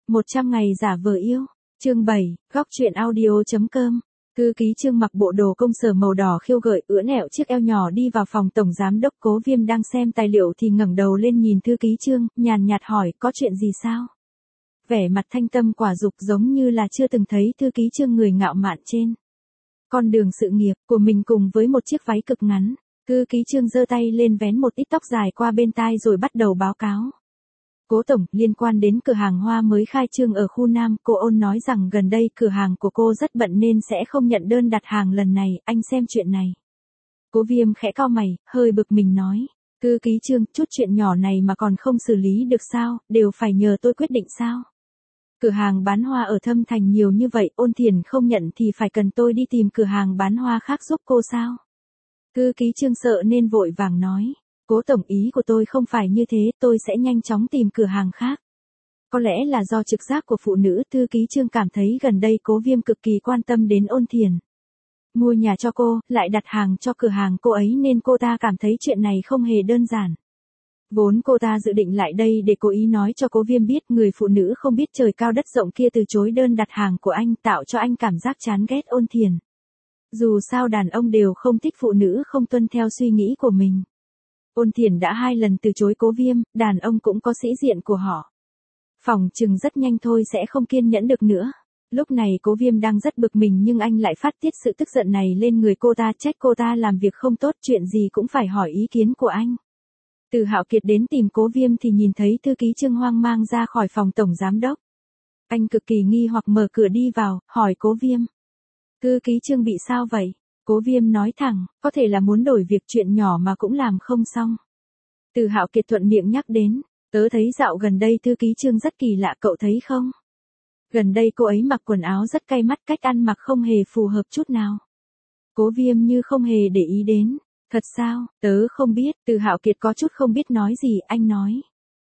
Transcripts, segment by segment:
100 ngày giả vờ yêu. Chương 7, góc truyện audio.com. Thư ký Trương mặc bộ đồ công sở màu đỏ khiêu gợi, ưỡn ẹo chiếc eo nhỏ đi vào phòng tổng giám đốc. Cố Viêm đang xem tài liệu thì ngẩng đầu lên nhìn thư ký Trương, nhàn nhạt hỏi, có chuyện gì sao? Vẻ mặt thanh tâm quả dục giống như là chưa từng thấy thư ký Trương người ngạo mạn trên con đường sự nghiệp của mình cùng với một chiếc váy cực ngắn. Thư ký Trương giơ tay lên vén một ít tóc dài qua bên tai rồi bắt đầu báo cáo. Cố tổng, liên quan đến cửa hàng hoa mới khai trương ở khu Nam, cô Ôn nói rằng gần đây cửa hàng của cô rất bận nên sẽ không nhận đơn đặt hàng lần này, anh xem chuyện này. Cố Viêm khẽ cau mày, hơi bực mình nói. Thư ký Trương, chút chuyện nhỏ này mà còn không xử lý được sao, đều phải nhờ tôi quyết định sao? Cửa hàng bán hoa ở Thâm Thành nhiều như vậy, Ôn Thiền không nhận thì phải cần tôi đi tìm cửa hàng bán hoa khác giúp cô sao? Thư ký Trương sợ nên vội vàng nói. Cố tổng, ý của tôi không phải như thế, tôi sẽ nhanh chóng tìm cửa hàng khác. Có lẽ là do trực giác của phụ nữ, thư ký Trương cảm thấy gần đây Cố Viêm cực kỳ quan tâm đến Ôn Thiền. Mua nhà cho cô, lại đặt hàng cho cửa hàng cô ấy nên cô ta cảm thấy chuyện này không hề đơn giản. Vốn cô ta dự định lại đây để cố ý nói cho Cố Viêm biết người phụ nữ không biết trời cao đất rộng kia từ chối đơn đặt hàng của anh, tạo cho anh cảm giác chán ghét Ôn Thiền. Dù sao đàn ông đều không thích phụ nữ không tuân theo suy nghĩ của mình. Ôn Thiền đã 2 lần từ chối Cố Viêm, đàn ông cũng có sĩ diện của họ. Phòng chừng rất nhanh thôi sẽ không kiên nhẫn được nữa. Lúc này Cố Viêm đang rất bực mình nhưng anh lại phát tiết sự tức giận này lên người cô ta, trách cô ta làm việc không tốt, chuyện gì cũng phải hỏi ý kiến của anh. Từ Hạo Kiệt đến tìm Cố Viêm thì nhìn thấy thư ký Trương hoang mang ra khỏi phòng tổng giám đốc. Anh cực kỳ nghi hoặc mở cửa đi vào, hỏi Cố Viêm. Thư ký Trương bị sao vậy? Cố Viêm nói thẳng, có thể là muốn đổi việc, chuyện nhỏ mà cũng làm không xong. Từ Hạo Kiệt thuận miệng nhắc đến, tớ thấy dạo gần đây thư ký Trương rất kỳ lạ, cậu thấy không? Gần đây cô ấy mặc quần áo rất cay mắt, cách ăn mặc không hề phù hợp chút nào. Cố Viêm như không hề để ý đến, thật sao, tớ không biết. Từ Hạo Kiệt có chút không biết nói gì, anh nói.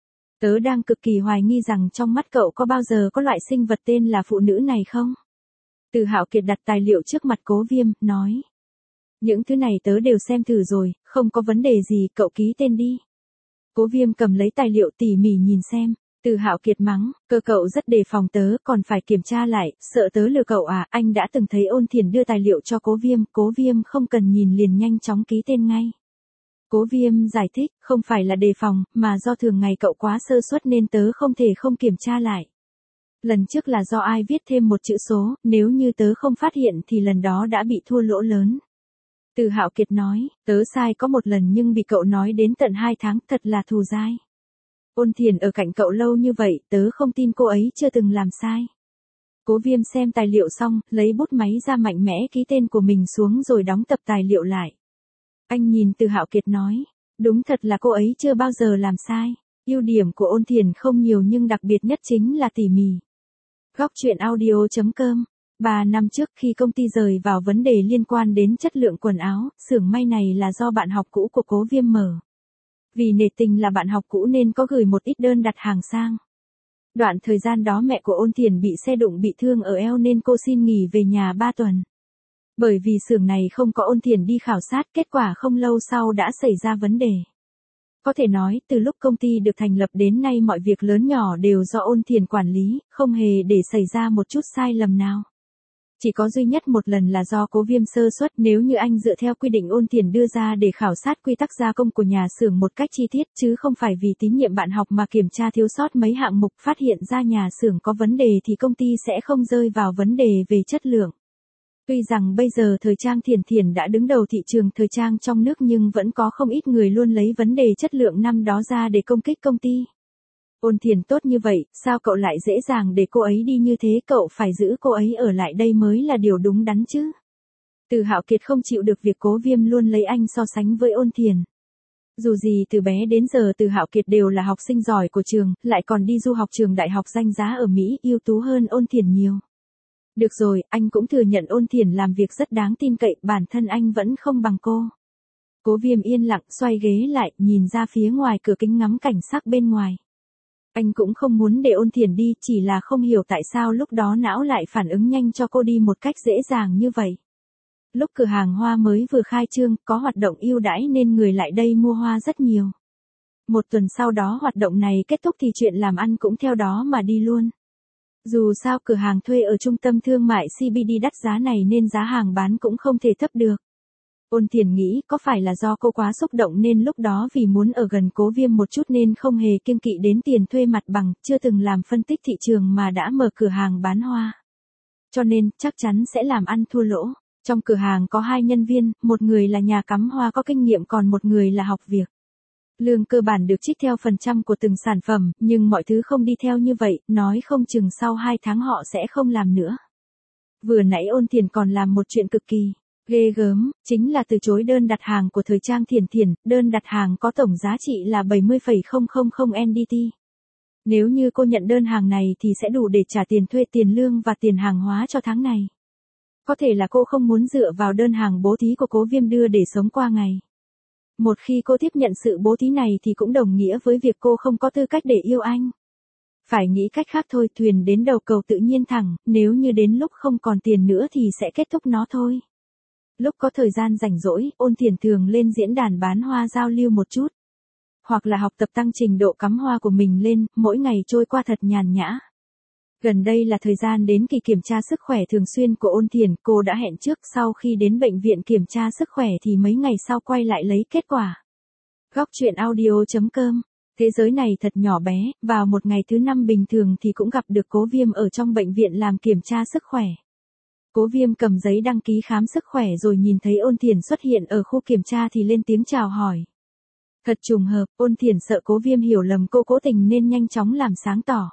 Tớ đang cực kỳ hoài nghi rằng trong mắt cậu có bao giờ có loại sinh vật tên là phụ nữ này không? Từ Hạo Kiệt đặt tài liệu trước mặt Cố Viêm, nói. Những thứ này tớ đều xem thử rồi, không có vấn đề gì, cậu ký tên đi. Cố Viêm cầm lấy tài liệu tỉ mỉ nhìn xem. Từ Hạo Kiệt mắng, cậu rất đề phòng tớ, còn phải kiểm tra lại, sợ tớ lừa cậu à? Anh đã từng thấy Ôn Thiền đưa tài liệu cho Cố Viêm không cần nhìn liền nhanh chóng ký tên ngay. Cố Viêm giải thích, không phải là đề phòng, mà do thường ngày cậu quá sơ suất nên tớ không thể không kiểm tra lại. Lần trước là do ai viết thêm một chữ số, nếu như tớ không phát hiện thì lần đó đã bị thua lỗ lớn. Từ Hạo Kiệt nói, tớ sai có một lần nhưng bị cậu nói đến tận 2 tháng, thật là thù dai. Ôn Thiền ở cạnh cậu lâu như vậy, tớ không tin cô ấy chưa từng làm sai. Cố Viêm xem tài liệu xong, lấy bút máy ra mạnh mẽ ký tên của mình xuống rồi đóng tập tài liệu lại. Anh nhìn Từ Hạo Kiệt nói, đúng thật là cô ấy chưa bao giờ làm sai. Ưu điểm của Ôn Thiền không nhiều nhưng đặc biệt nhất chính là tỉ mỉ. Góc truyện audio.com. 3 năm trước khi công ty rời vào vấn đề liên quan đến chất lượng quần áo, xưởng may này là do bạn học cũ của Cố Viêm mở. Vì nể tình là bạn học cũ nên có gửi một ít đơn đặt hàng sang. Đoạn thời gian đó mẹ của Ôn Thiền bị xe đụng bị thương ở eo nên cô xin nghỉ về nhà 3 tuần. Bởi vì xưởng này không có Ôn Thiền đi khảo sát, kết quả không lâu sau đã xảy ra vấn đề. Có thể nói, từ lúc công ty được thành lập đến nay mọi việc lớn nhỏ đều do Ôn Thiền quản lý, không hề để xảy ra một chút sai lầm nào. Chỉ có duy nhất một lần là do Cố Viêm sơ suất, nếu như anh dựa theo quy định Ôn Thiền đưa ra để khảo sát quy tắc gia công của nhà xưởng một cách chi tiết chứ không phải vì tín nhiệm bạn học mà kiểm tra thiếu sót mấy hạng mục, phát hiện ra nhà xưởng có vấn đề thì công ty sẽ không rơi vào vấn đề về chất lượng. Tuy rằng bây giờ thời trang Thiền đã đứng đầu thị trường thời trang trong nước nhưng vẫn có không ít người luôn lấy vấn đề chất lượng năm đó ra để công kích công ty. Ôn Thiền tốt như vậy, sao cậu lại dễ dàng để cô ấy đi như thế, cậu phải giữ cô ấy ở lại đây mới là điều đúng đắn chứ. Từ Hạo Kiệt không chịu được việc Cố Viêm luôn lấy anh so sánh với Ôn Thiền. Dù gì từ bé đến giờ Từ Hạo Kiệt đều là học sinh giỏi của trường, lại còn đi du học trường đại học danh giá ở Mỹ, ưu tú hơn Ôn Thiền nhiều. Được rồi, anh cũng thừa nhận Ôn Thiền làm việc rất đáng tin cậy, bản thân anh vẫn không bằng cô. Cố Viêm yên lặng xoay ghế lại, nhìn ra phía ngoài cửa kính ngắm cảnh sắc bên ngoài. Anh cũng không muốn để Ôn Thiền đi, chỉ là không hiểu tại sao lúc đó não lại phản ứng nhanh cho cô đi một cách dễ dàng như vậy. Lúc cửa hàng hoa mới vừa khai trương, có hoạt động ưu đãi nên người lại đây mua hoa rất nhiều. 1 tuần sau đó hoạt động này kết thúc thì chuyện làm ăn cũng theo đó mà đi luôn. Dù sao cửa hàng thuê ở trung tâm thương mại CBD đắt giá này nên giá hàng bán cũng không thể thấp được. Ôn Thiền nghĩ có phải là do cô quá xúc động nên lúc đó vì muốn ở gần Cố Viêm một chút nên không hề kiêng kỵ đến tiền thuê mặt bằng, chưa từng làm phân tích thị trường mà đã mở cửa hàng bán hoa. Cho nên, chắc chắn sẽ làm ăn thua lỗ. Trong cửa hàng có 2 nhân viên, một người là nhà cắm hoa có kinh nghiệm còn một người là học việc. Lương cơ bản được trích theo phần trăm của từng sản phẩm, nhưng mọi thứ không đi theo như vậy, nói không chừng sau 2 tháng họ sẽ không làm nữa. Vừa nãy Ôn Thiền còn làm một chuyện cực kỳ ghê gớm, chính là từ chối đơn đặt hàng của thời trang Thiền Thiền, đơn đặt hàng có tổng giá trị là 70,000 NDT. Nếu như cô nhận đơn hàng này thì sẽ đủ để trả tiền thuê, tiền lương và tiền hàng hóa cho tháng này. Có thể là cô không muốn dựa vào đơn hàng bố thí của Cố Viêm đưa để sống qua ngày. Một khi cô tiếp nhận sự bố thí này thì cũng đồng nghĩa với việc cô không có tư cách để yêu anh. Phải nghĩ cách khác thôi, thuyền đến đầu cầu tự nhiên thẳng, nếu như đến lúc không còn tiền nữa thì sẽ kết thúc nó thôi. Lúc có thời gian rảnh rỗi, Ôn Thiền thường lên diễn đàn bán hoa giao lưu một chút. Hoặc là học tập tăng trình độ cắm hoa của mình lên, mỗi ngày trôi qua thật nhàn nhã. Gần đây là thời gian đến kỳ kiểm tra sức khỏe thường xuyên của Ôn Thiền, cô đã hẹn trước sau khi đến bệnh viện kiểm tra sức khỏe thì mấy ngày sau quay lại lấy kết quả. Góc truyện audio.com. Thế giới này thật nhỏ bé, vào một ngày thứ 5 bình thường thì cũng gặp được Cố Viêm ở trong bệnh viện làm kiểm tra sức khỏe. Cố Viêm cầm giấy đăng ký khám sức khỏe rồi nhìn thấy Ôn Thiền xuất hiện ở khu kiểm tra thì lên tiếng chào hỏi. Thật trùng hợp, Ôn Thiền sợ Cố Viêm hiểu lầm cô cố tình nên nhanh chóng làm sáng tỏ.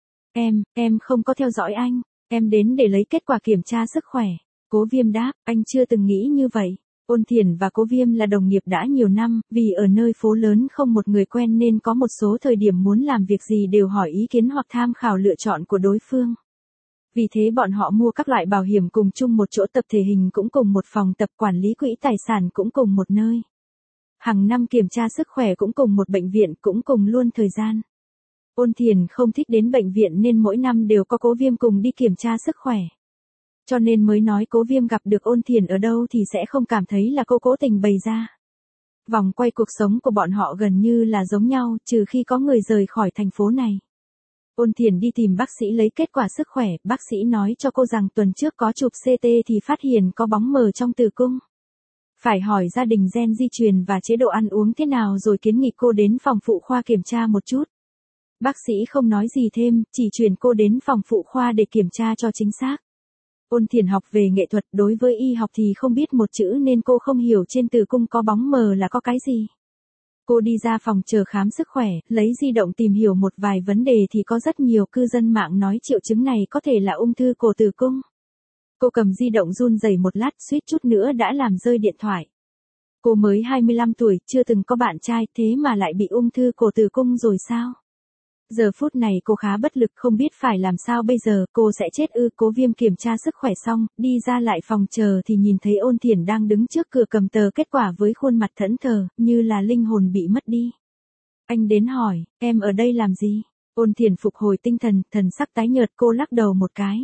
Em không có theo dõi anh, em đến để lấy kết quả kiểm tra sức khỏe. Cố Viêm đáp, anh chưa từng nghĩ như vậy. Ôn Thiền và Cố Viêm là đồng nghiệp đã nhiều năm, vì ở nơi phố lớn không một người quen nên có một số thời điểm muốn làm việc gì đều hỏi ý kiến hoặc tham khảo lựa chọn của đối phương. Vì thế bọn họ mua các loại bảo hiểm cùng chung một chỗ, tập thể hình cũng cùng một phòng tập, quản lý quỹ tài sản cũng cùng một nơi. Hàng năm kiểm tra sức khỏe cũng cùng một bệnh viện, cũng cùng luôn thời gian. Ôn Thiền không thích đến bệnh viện nên mỗi năm đều có Cố Viêm cùng đi kiểm tra sức khỏe. Cho nên mới nói Cố Viêm gặp được Ôn Thiền ở đâu thì sẽ không cảm thấy là cô cố tình bày ra. Vòng quay cuộc sống của bọn họ gần như là giống nhau, trừ khi có người rời khỏi thành phố này. Ôn Thiền đi tìm bác sĩ lấy kết quả sức khỏe, bác sĩ nói cho cô rằng tuần trước có chụp CT thì phát hiện có bóng mờ trong tử cung. Phải hỏi gia đình gen di truyền và chế độ ăn uống thế nào rồi kiến nghị cô đến phòng phụ khoa kiểm tra một chút. Bác sĩ không nói gì thêm, chỉ chuyển cô đến phòng phụ khoa để kiểm tra cho chính xác. Ôn Thiền học về nghệ thuật, đối với y học thì không biết một chữ nên cô không hiểu trên tử cung có bóng mờ là có cái gì. Cô đi ra phòng chờ khám sức khỏe, lấy di động tìm hiểu một vài vấn đề thì có rất nhiều cư dân mạng nói triệu chứng này có thể là ung thư cổ tử cung. Cô cầm di động run rẩy một lát, suýt chút nữa đã làm rơi điện thoại. Cô mới 25 tuổi, chưa từng có bạn trai, thế mà lại bị ung thư cổ tử cung rồi sao? Giờ phút này cô khá bất lực, không biết phải làm sao bây giờ, cô sẽ chết ư? Cố Viêm kiểm tra sức khỏe xong, đi ra lại phòng chờ thì nhìn thấy Ôn Thiền đang đứng trước cửa cầm tờ kết quả với khuôn mặt thẫn thờ, như là linh hồn bị mất đi. Anh đến hỏi, em ở đây làm gì? Ôn Thiền phục hồi tinh thần, thần sắc tái nhợt, cô lắc đầu một cái.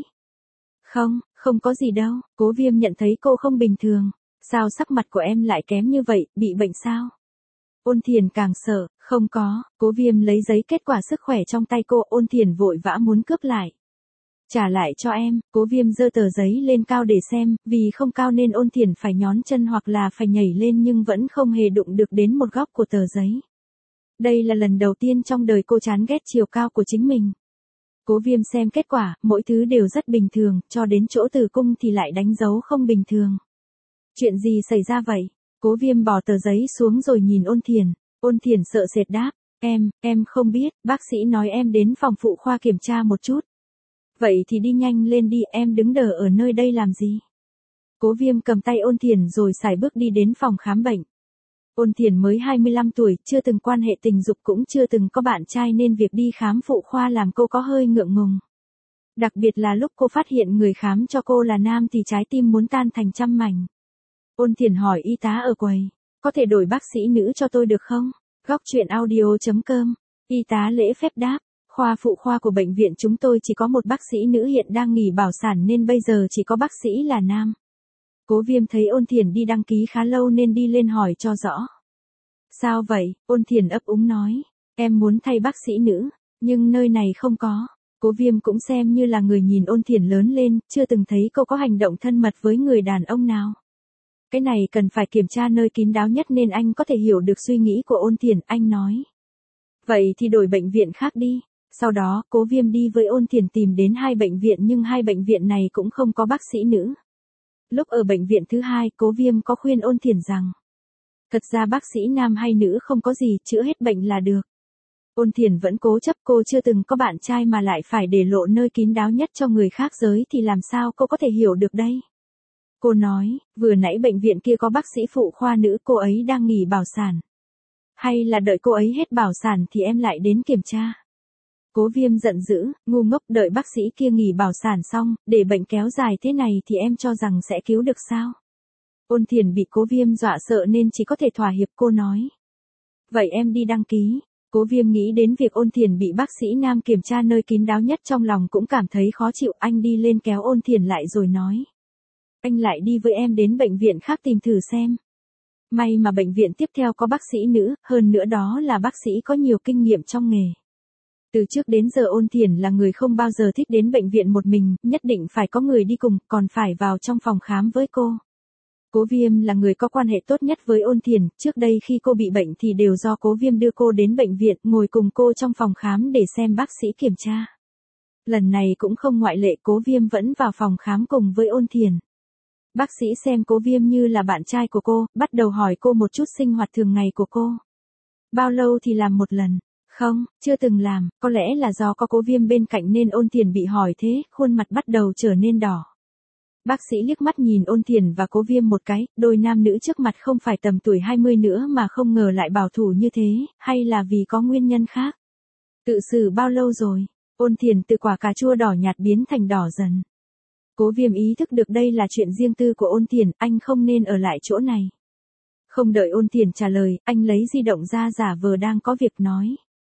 Không có gì đâu. Cố Viêm nhận thấy cô không bình thường. Sao sắc mặt của em lại kém như vậy, bị bệnh sao? Ôn Thiền càng sợ, không có. Cố Viêm lấy giấy kết quả sức khỏe trong tay cô, Ôn Thiền vội vã muốn cướp lại. Trả lại cho em. Cố Viêm giơ tờ giấy lên cao để xem, vì không cao nên Ôn Thiền phải nhón chân hoặc là phải nhảy lên nhưng vẫn không hề đụng được đến một góc của tờ giấy. Đây là lần đầu tiên trong đời cô chán ghét chiều cao của chính mình. Cố Viêm xem kết quả, mỗi thứ đều rất bình thường, cho đến chỗ tử cung thì lại đánh dấu không bình thường. Chuyện gì xảy ra vậy? Cố Viêm bỏ tờ giấy xuống rồi nhìn Ôn Thiền. Ôn Thiền sợ sệt đáp, em không biết, bác sĩ nói em đến phòng phụ khoa kiểm tra một chút. Vậy thì đi nhanh lên đi, em đứng đờ ở nơi đây làm gì? Cố Viêm cầm tay Ôn Thiền rồi sải bước đi đến phòng khám bệnh. Ôn Thiền mới 25 tuổi, chưa từng quan hệ tình dục cũng chưa từng có bạn trai nên việc đi khám phụ khoa làm cô có hơi ngượng ngùng. Đặc biệt là lúc cô phát hiện người khám cho cô là nam thì trái tim muốn tan thành trăm mảnh. Ôn Thiền hỏi y tá ở quầy, có thể đổi bác sĩ nữ cho tôi được không? Góc truyện audio.com. Y tá lễ phép đáp, khoa phụ khoa của bệnh viện chúng tôi chỉ có một bác sĩ nữ hiện đang nghỉ bảo sản nên bây giờ chỉ có bác sĩ là nam. Cố Viêm thấy Ôn Thiền đi đăng ký khá lâu nên đi lên hỏi cho rõ. Sao vậy? Ôn Thiền ấp úng nói, em muốn thay bác sĩ nữ, nhưng nơi này không có. Cố Viêm cũng xem như là người nhìn Ôn Thiển lớn lên, chưa từng thấy cô có hành động thân mật với người đàn ông nào. Cái này cần phải kiểm tra nơi kín đáo nhất nên anh có thể hiểu được suy nghĩ của Ôn Thiển, anh nói. Vậy thì đổi bệnh viện khác đi. Sau đó, Cố Viêm đi với Ôn Thiển tìm đến 2 bệnh viện nhưng 2 bệnh viện này cũng không có bác sĩ nữ. Lúc ở bệnh viện thứ 2, Cố Viêm có khuyên Ôn Thiển rằng, thật ra bác sĩ nam hay nữ không có gì, chữa hết bệnh là được. Ôn Thiển vẫn cố chấp, cô chưa từng có bạn trai mà lại phải để lộ nơi kín đáo nhất cho người khác giới thì làm sao cô có thể hiểu được đây. Cô nói, vừa nãy bệnh viện kia có bác sĩ phụ khoa nữ, cô ấy đang nghỉ bảo sản. Hay là đợi cô ấy hết bảo sản thì em lại đến kiểm tra. Cố Viêm giận dữ, ngu ngốc, đợi bác sĩ kia nghỉ bảo sản xong, để bệnh kéo dài thế này thì em cho rằng sẽ cứu được sao? Ôn Thiển bị Cố Viêm dọa sợ nên chỉ có thể thỏa hiệp, cô nói. Vậy em đi đăng ký. Cố Viêm nghĩ đến việc Ôn Thiển bị bác sĩ nam kiểm tra nơi kín đáo nhất trong lòng cũng cảm thấy khó chịu, anh đi lên kéo Ôn Thiển lại rồi nói. Anh lại đi với em đến bệnh viện khác tìm thử xem. May mà bệnh viện tiếp theo có bác sĩ nữ, hơn nữa đó là bác sĩ có nhiều kinh nghiệm trong nghề. Từ trước đến giờ Ôn Thiển là người không bao giờ thích đến bệnh viện một mình, nhất định phải có người đi cùng, còn phải vào trong phòng khám với cô. Cố Viêm là người có quan hệ tốt nhất với Ôn Thiển, trước đây khi cô bị bệnh thì đều do Cố Viêm đưa cô đến bệnh viện, ngồi cùng cô trong phòng khám để xem bác sĩ kiểm tra. Lần này cũng không ngoại lệ, Cố Viêm vẫn vào phòng khám cùng với Ôn Thiển. Bác sĩ xem Cố Viêm như là bạn trai của cô, bắt đầu hỏi cô một chút sinh hoạt thường ngày của cô. Bao lâu thì làm một lần? Không, chưa từng làm, có lẽ là do có Cố Viêm bên cạnh nên Ôn Thiển bị hỏi thế, khuôn mặt bắt đầu trở nên đỏ. Bác sĩ liếc mắt nhìn Ôn Thiển và Cố Viêm một cái, đôi nam nữ trước mặt không phải tầm tuổi 20 nữa mà không ngờ lại bảo thủ như thế, hay là vì có nguyên nhân khác? Tự xử bao lâu rồi? Ôn Thiển từ quả cà chua đỏ nhạt biến thành đỏ dần. Cố Viêm ý thức được đây là chuyện riêng tư của Ôn Thiển, anh không nên ở lại chỗ này. Không đợi Ôn Thiển trả lời, anh lấy di động ra giả vờ đang có việc nói.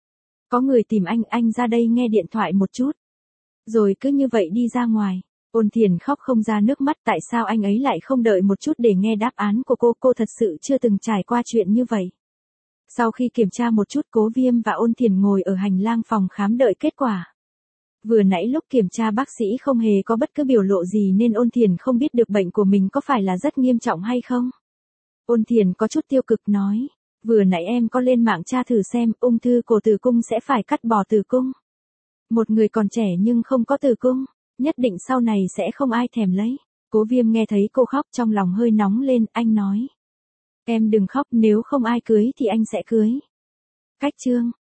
Có người tìm anh ra đây nghe điện thoại một chút. Rồi cứ như vậy đi ra ngoài. Ôn Thiển khóc không ra nước mắt, tại sao anh ấy lại không đợi một chút để nghe đáp án của cô thật sự chưa từng trải qua chuyện như vậy. Sau khi kiểm tra một chút, Cố Viêm và Ôn Thiển ngồi ở hành lang phòng khám đợi kết quả. Vừa nãy lúc kiểm tra bác sĩ không hề có bất cứ biểu lộ gì nên Ôn Thiển không biết được bệnh của mình có phải là rất nghiêm trọng hay không. Ôn Thiển có chút tiêu cực nói, vừa nãy em có lên mạng tra thử xem, ung thư cổ tử cung sẽ phải cắt bỏ tử cung. Một người còn trẻ nhưng không có tử cung, nhất định sau này sẽ không ai thèm lấy. Cố Viêm nghe thấy cô khóc trong lòng hơi nóng lên, anh nói. Em đừng khóc, nếu không ai cưới thì anh sẽ cưới. Cách chương.